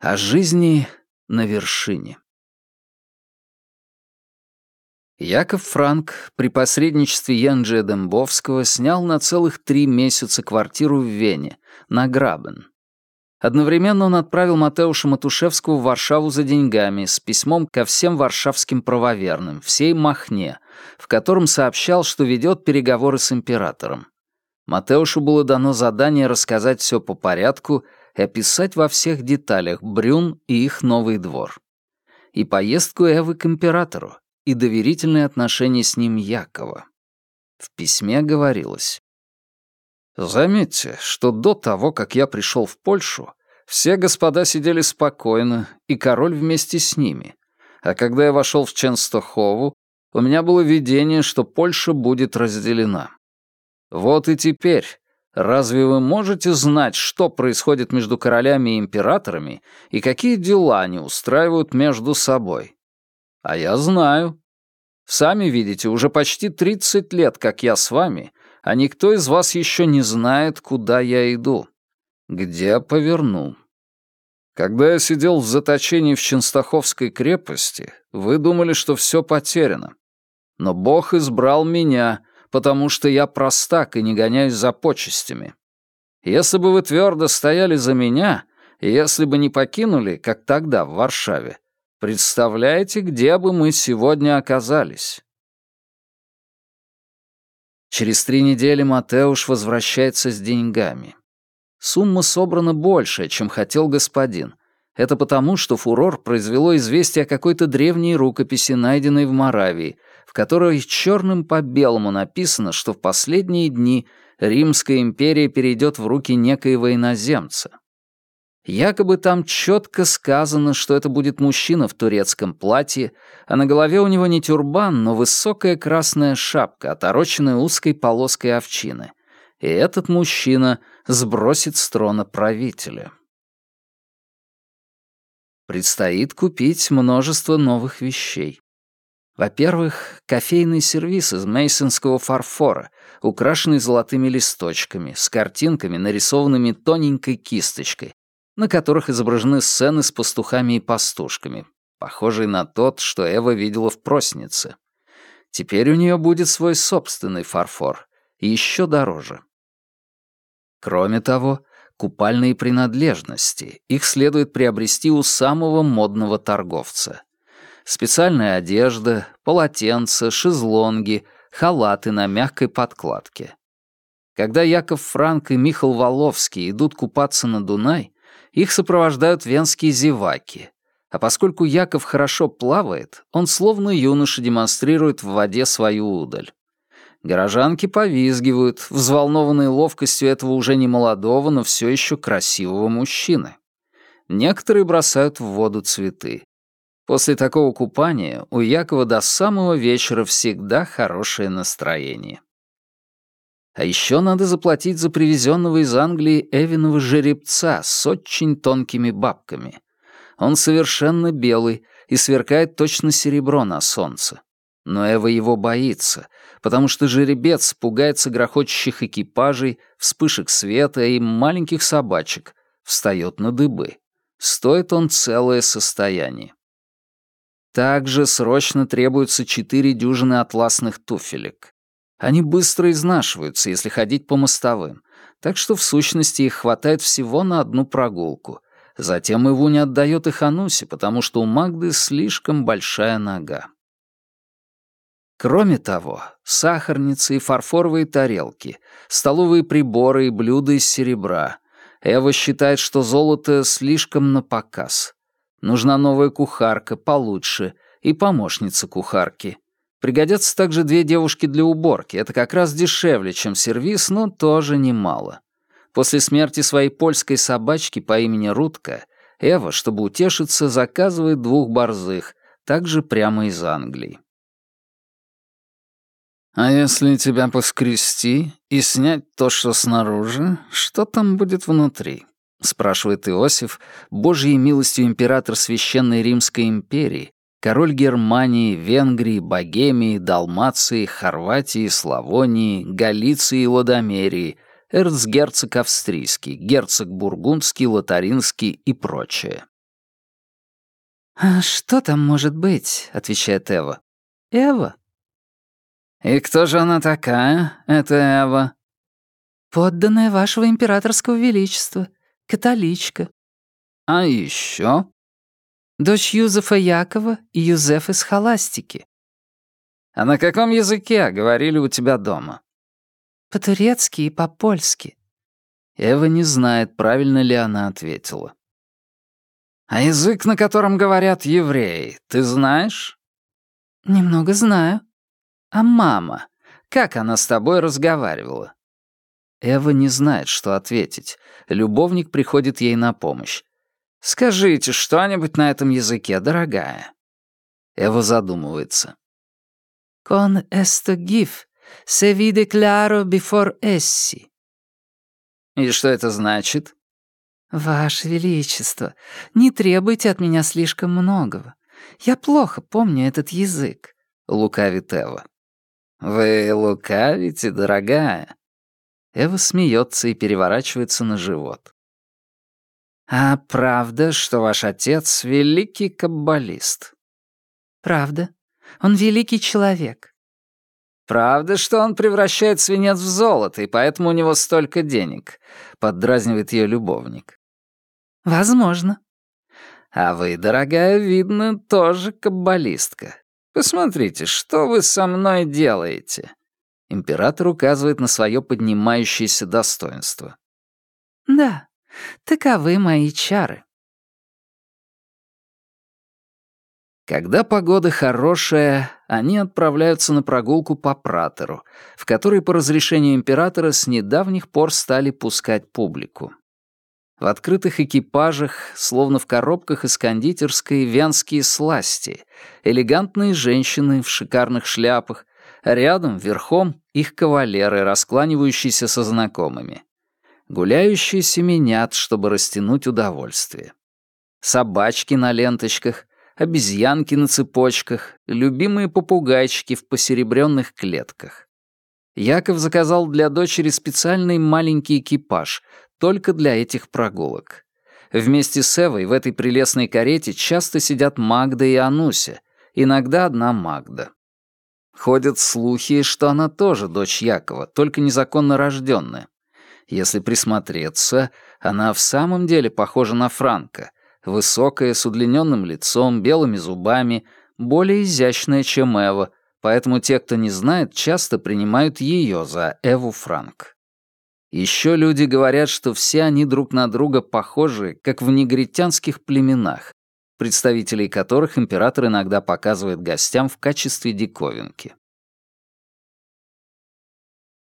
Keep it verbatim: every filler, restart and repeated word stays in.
О жизни на вершине. Яков Франк при посредничестве Янджия Дембовского снял на целых три месяца квартиру в Вене, на Грабен. Одновременно он отправил Матеуша Матушевского в Варшаву за деньгами с письмом ко всем варшавским правоверным, всей Махне, в котором сообщал, что ведет переговоры с императором. Матеушу было дано задание рассказать все по порядку и описать во всех деталях Брюн и их новый двор. И поездку Эвы к императору, и доверительные отношения с ним Якова. В письме говорилось: «Заметьте, что до того, как я пришел в Польшу, все господа сидели спокойно, и король вместе с ними. А когда я вошел в Ченстохову, у меня было видение, что Польша будет разделена. Вот и теперь, разве вы можете знать, что происходит между королями и императорами, и какие дела они устраивают между собой? А я знаю. Сами видите, уже почти тридцать лет, как я с вами, а никто из вас еще не знает, куда я иду, где поверну. Когда я сидел в заточении в Ченстоховской крепости, вы думали, что все потеряно. Но Бог избрал меня, потому что я простак и не гоняюсь за почестями. Если бы вы твердо стояли за меня, и если бы не покинули, как тогда в Варшаве, представляете, где бы мы сегодня оказались?» Через три недели Матеуш возвращается с деньгами. Сумма собрана большая, чем хотел господин. Это потому, что фурор произвело известие о какой-то древней рукописи, найденной в Моравии, в которой черным по белому написано, что в последние дни Римская империя перейдет в руки некоего иноземца. Якобы там четко сказано, что это будет мужчина в турецком платье, а на голове у него не тюрбан, но высокая красная шапка, отороченная узкой полоской овчины. И этот мужчина сбросит с трона правителя. Предстоит купить множество новых вещей. Во-первых, кофейный сервиз из мейсонского фарфора, украшенный золотыми листочками, с картинками, нарисованными тоненькой кисточкой, на которых изображены сцены с пастухами и пастушками, похожий на тот, что Эва видела в Проснице. Теперь у нее будет свой собственный фарфор, и еще дороже. Кроме того, купальные принадлежности, их следует приобрести у самого модного торговца. Специальная одежда, полотенца, шезлонги, халаты на мягкой подкладке. Когда Яков Франк и Михал Воловский идут купаться на Дунай, их сопровождают венские зеваки, а поскольку Яков хорошо плавает, он словно юноша демонстрирует в воде свою удаль. Горожанки повизгивают, взволнованные ловкостью этого уже не молодого, но все еще красивого мужчины. Некоторые бросают в воду цветы. После такого купания у Якова до самого вечера всегда хорошее настроение. А еще надо заплатить за привезенного из Англии Эвиного жеребца с очень тонкими бабками. Он совершенно белый и сверкает точно серебро на солнце. Но Эва его боится, потому что жеребец пугается грохочущих экипажей, вспышек света и маленьких собачек, встает на дыбы. Стоит он целое состояние. Также срочно требуются четыре дюжины атласных туфелек. Они быстро изнашиваются, если ходить по мостовым, так что в сущности их хватает всего на одну прогулку. Затем Ивуня отдает их Анусе, потому что у Магды слишком большая нога. Кроме того, сахарницы и фарфоровые тарелки, столовые приборы и блюда из серебра. Эва считает, что золото слишком напоказ. Нужна новая кухарка, получше, и помощница кухарки. Пригодятся также две девушки для уборки. Это как раз дешевле, чем сервиз, но тоже немало. После смерти своей польской собачки по имени Рутка, Эва, чтобы утешиться, заказывает двух борзых, также прямо из Англии. «А если тебя поскрести и снять то, что снаружи, что там будет внутри?» — спрашивает Иосиф, Божьей милостью император Священной Римской империи, король Германии, Венгрии, Богемии, Далмации, Хорватии, Славонии, Галиции и Лодомерии, эрцгерцог австрийский, герцог бургундский, лотарингский и прочее. «А что там может быть?» — отвечает Эва. «Эва». «И кто же она такая, эта Эва?» «Подданная вашего императорского величества, католичка». «А еще?» «Дочь Юзефа Якова и Юзефы Схоластики». «А на каком языке говорили у тебя дома?» «По-турецки и по-польски». Эва не знает, правильно ли она ответила. «А язык, на котором говорят евреи, ты знаешь?» «Немного знаю». «А мама? Как она с тобой разговаривала?» Эва не знает, что ответить. Любовник приходит ей на помощь. «Скажите что-нибудь на этом языке, дорогая». Эва задумывается. «Con esto gif, se vide claro before essi». «И что это значит?» «Ваше Величество, не требуйте от меня слишком многого. Я плохо помню этот язык», — лукавит Эва. «Вы лукавите, дорогая?» Эва смеется и переворачивается на живот. «А правда, что ваш отец — великий каббалист?» «Правда. Он великий человек». «Правда, что он превращает свинец в золото, и поэтому у него столько денег?» — поддразнивает ее любовник. «Возможно». «А вы, дорогая, видно, тоже каббалистка. Посмотрите, что вы со мной делаете?» Император указывает на свое поднимающееся достоинство. «Да, таковы мои чары». Когда погода хорошая, они отправляются на прогулку по Пратеру, в которой по разрешению императора с недавних пор стали пускать публику. В открытых экипажах, словно в коробках из кондитерской, венские сласти, элегантные женщины в шикарных шляпах, а рядом, верхом, их кавалеры, раскланивающиеся со знакомыми. Гуляющие семенят, чтобы растянуть удовольствие. Собачки на ленточках, обезьянки на цепочках, любимые попугайчики в посеребренных клетках. Яков заказал для дочери специальный маленький экипаж, только для этих прогулок. Вместе с Эвой в этой прелестной карете часто сидят Магда и Ануся, иногда одна Магда. Ходят слухи, что она тоже дочь Якова, только незаконно рожденная. Если присмотреться, она в самом деле похожа на Франка, высокая, с удлиненным лицом, белыми зубами, более изящная, чем Эва, поэтому те, кто не знает, часто принимают ее за Эву Франк. Еще люди говорят, что все они друг на друга похожи, как в негритянских племенах, представителей которых император иногда показывает гостям в качестве диковинки.